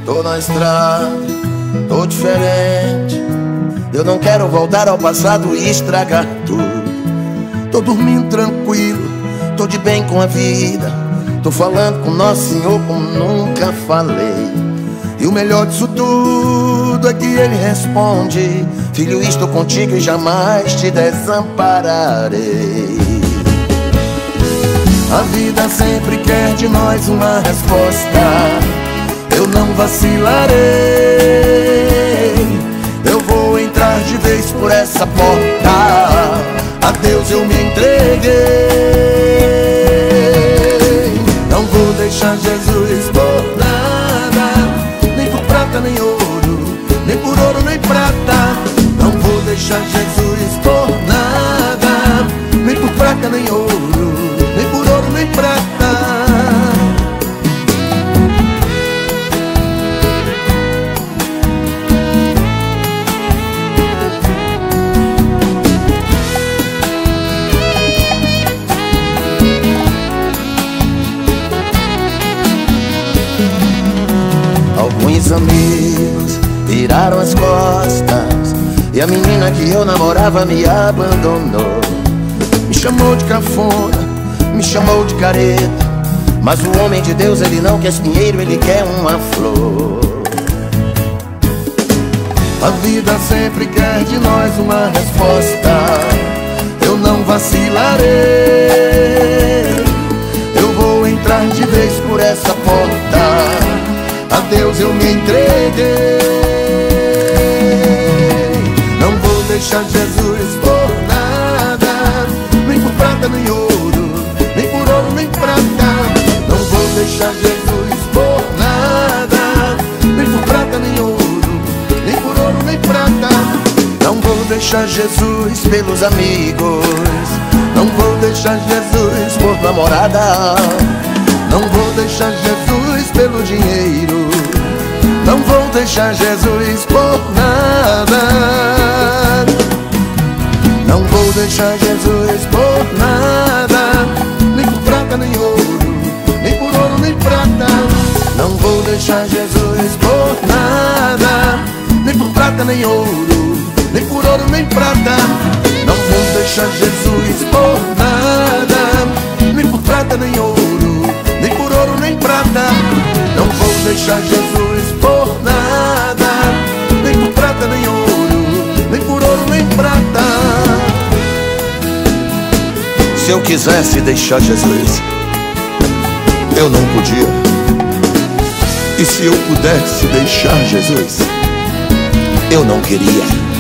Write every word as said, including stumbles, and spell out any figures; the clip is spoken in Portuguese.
Tô na estrada, tô diferente. Eu não quero voltar ao passado e estragar tudo. Tô dormindo tranquilo, tô de bem com a vida. Tô falando com Nosso Senhor como nunca falei. E o melhor disso tudo é que Ele responde: filho, estou contigo e jamais te desampararei. A vida sempre quer de nós uma resposta. Eu não vacilarei. Eu vou entrar de vez por essa porta. A Deus eu me entreguei. Não vou deixar Jesus por nada, nem por prata nem ouro, nem por ouro nem prata. Não vou deixar Jesus por nada, nem por prata nem ouro, nem por ouro nem prata. Alguns amigos viraram as costas e a menina que eu namorava me abandonou. Me chamou de cafona, me chamou de careta, mas o homem de Deus, ele não quer dinheiro, ele quer uma flor. A vida sempre quer de nós uma resposta. Eu não vacilarei. Eu vou entrar de vez por essa porta. A Deus eu me entreguei. Não vou deixar Jesus por nada, nem por prata nem ouro, nem por ouro nem prata. Não vou deixar Jesus por nada, nem por prata nem ouro, nem por ouro nem prata. Não vou deixar Jesus pelos amigos. Não vou deixar Jesus por namorada. Não vou deixar Jesus pelo dinheiro. Não vou deixar Jesus por nada. Não vou deixar Jesus por nada, nem por prata nem ouro, nem por ouro nem prata. Não vou deixar Jesus por nada, nem por prata nem ouro, nem por ouro nem prata. Não vou deixar Jesus por nada, nem por prata nem ouro, nem por ouro nem prata. Não vou deixar Jesus por nada, nem por prata nem ouro, nem por ouro nem prata. Se eu quisesse deixar Jesus, eu não podia. E se eu pudesse deixar Jesus, eu não queria.